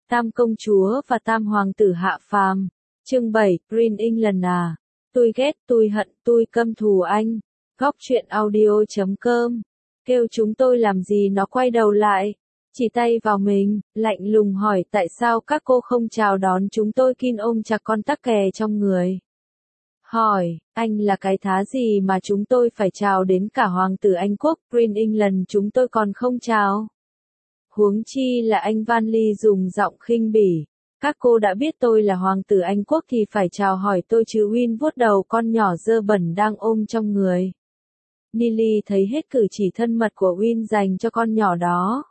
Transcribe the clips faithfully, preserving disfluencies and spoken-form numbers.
Tam công chúa và tam hoàng tử hạ phàm. Chương bảy, Green England à. Tôi ghét, tôi hận, tôi căm thù anh. Góc truyện audio chấm com. Kêu chúng tôi làm gì nó quay đầu lại. Chỉ tay vào mình, lạnh lùng hỏi tại sao các cô không chào đón chúng tôi. Kin ôm chặt con tắc kè trong người. Hỏi, anh là cái thá gì mà chúng tôi phải chào đến cả hoàng tử Anh quốc. Green England chúng tôi còn không chào. Huống chi là anh Van Ly dùng giọng khinh bỉ. Các cô đã biết tôi là hoàng tử Anh quốc thì phải chào hỏi tôi chứ. Win vuốt đầu con nhỏ dơ bẩn đang ôm trong người. Nili thấy hết cử chỉ thân mật của Win dành cho con nhỏ đó.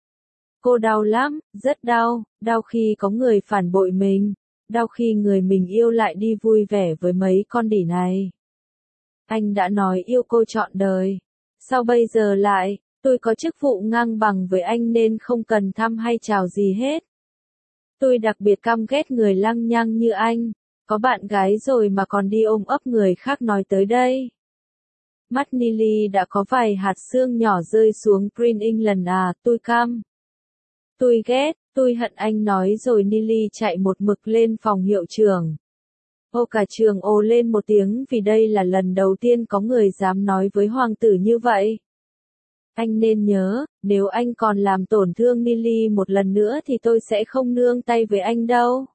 Cô đau lắm, rất đau, đau khi có người phản bội mình, đau khi người mình yêu lại đi vui vẻ với mấy con đỉ này. Anh đã nói yêu cô trọn đời. Sao bây giờ lại, tôi có chức vụ ngang bằng với anh nên không cần thăm hay chào gì hết. Tôi đặc biệt căm ghét người lăng nhăng như anh, có bạn gái rồi mà còn đi ôm ấp người khác nói tới đây. Mắt Nili đã có vài hạt sương nhỏ rơi xuống. Green England à, tôi căm. Tôi ghét, tôi hận anh nói rồi Nili chạy một mực lên phòng hiệu trưởng. Ô cả trường ồ lên một tiếng vì đây là lần đầu tiên có người dám nói với hoàng tử như vậy. Anh nên nhớ, nếu anh còn làm tổn thương Nili một lần nữa thì tôi sẽ không nương tay với anh đâu.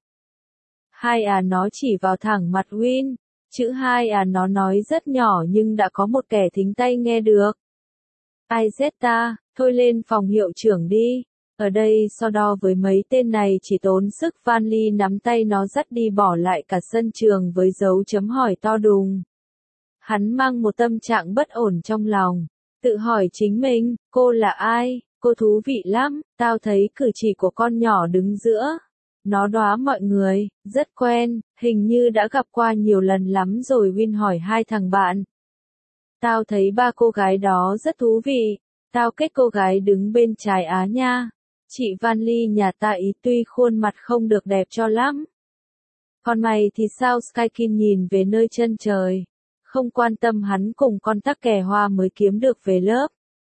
Hai à nó chỉ vào thẳng mặt Win, chữ hai à nó nói rất nhỏ nhưng đã có một kẻ thính tay nghe được. Ai giết ta, thôi lên phòng hiệu trưởng đi. Ở đây so đo với mấy tên này chỉ tốn sức. Van Ly nắm tay nó dắt đi bỏ lại cả sân trường với dấu chấm hỏi to đùng. Hắn mang một tâm trạng bất ổn trong lòng. Tự hỏi chính mình, cô là ai? Cô thú vị lắm, tao thấy cử chỉ của con nhỏ đứng giữa. Nó đoá mọi người, rất quen, hình như đã gặp qua nhiều lần lắm rồi. Win hỏi hai thằng bạn. Tao thấy ba cô gái đó rất thú vị, tao kết cô gái đứng bên trái Á nha. Chị Van Ly nhà ta ý tuy khuôn mặt không được đẹp cho lắm. Còn mày thì sao? Skykin nhìn về nơi chân trời. Không quan tâm hắn cùng con tắc kè hoa mới kiếm được về lớp.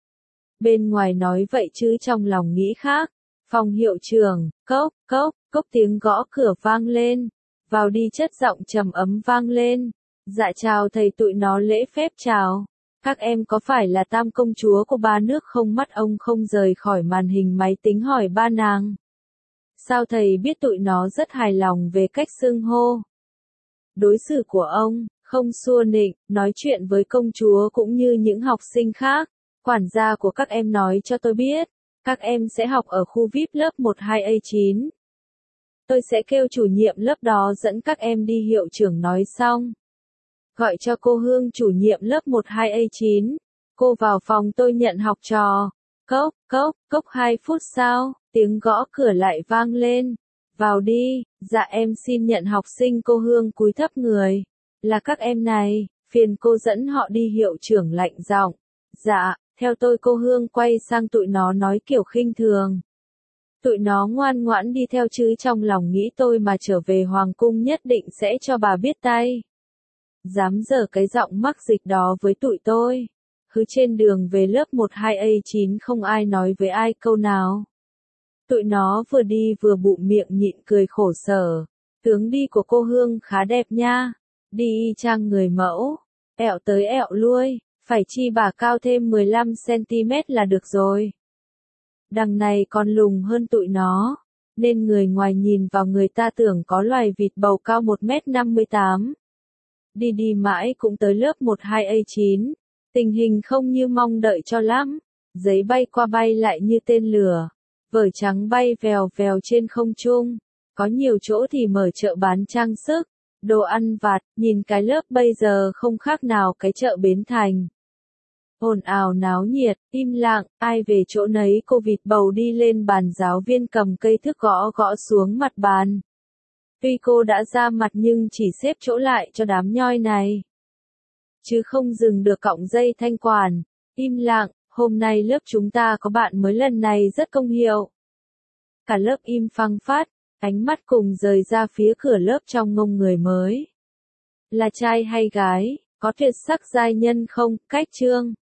Bên ngoài nói vậy chứ trong lòng nghĩ khác. Phòng hiệu trưởng, cốc, cốc, cốc tiếng gõ cửa vang lên. Vào đi chất giọng trầm ấm vang lên. Dạ chào thầy. Tụi nó lễ phép chào. Các em có phải là tam công chúa của ba nước không? Mắt ông không rời khỏi màn hình máy tính hỏi ba nàng. Sao thầy biết? Tụi nó rất hài lòng về cách xưng hô. Đối xử của ông, không xua nịnh, nói chuyện với công chúa cũng như những học sinh khác. Quản gia của các em nói cho tôi biết, các em sẽ học ở khu vi ai pi lớp một hai A chín. Tôi sẽ kêu chủ nhiệm lớp đó dẫn các em đi. Hiệu trưởng nói xong. Gọi cho cô Hương chủ nhiệm lớp một hai A chín. Cô vào phòng tôi nhận học trò. Cốc, cốc, cốc hai phút sau, tiếng gõ cửa lại vang lên. Vào đi, dạ em xin nhận học sinh. Cô Hương cúi thấp người. Là các em này, phiền cô dẫn họ đi. Hiệu trưởng lạnh giọng. Dạ, theo tôi. Cô Hương quay sang tụi nó nói kiểu khinh thường. Tụi nó ngoan ngoãn đi theo chứ trong lòng nghĩ tôi mà trở về hoàng cung nhất định sẽ cho bà biết tay. Dám dở cái giọng mắc dịch đó với tụi tôi. Cứ trên đường về lớp một hai A chín không ai nói với ai câu nào. Tụi nó vừa đi vừa bụm miệng nhịn cười khổ sở. Tướng đi của cô Hương khá đẹp nha. Đi y chang người mẫu. Ẹo tới ẹo lui. Phải chi bà cao thêm mười lăm xăng ti mét là được rồi. Đằng này còn lùn hơn tụi nó. Nên người ngoài nhìn vào người ta tưởng có loài vịt bầu cao một mét năm mươi tám. Đi đi mãi cũng tới lớp một hai A chín. Tình hình không như mong đợi cho lắm. Giấy bay qua bay lại như tên lửa. Vở trắng bay vèo vèo trên không trung. Có nhiều chỗ thì mở chợ bán trang sức, đồ ăn vặt. Nhìn cái lớp bây giờ không khác nào cái chợ Bến Thành. Ồn ào náo nhiệt, im lặng, ai về chỗ nấy. Cô vịt bầu đi lên bàn. Giáo viên cầm cây thước gõ gõ xuống mặt bàn. Tuy cô đã ra mặt nhưng chỉ xếp chỗ lại cho đám nhoi này. Chứ không dừng được cọng dây thanh quản. Im lặng, hôm nay lớp chúng ta có bạn mới lần này rất công hiệu. Cả lớp im phăng phát, ánh mắt cùng rời ra phía cửa lớp trong ngông người mới. Là trai hay gái, có tuyệt sắc giai nhân không? Cách chương.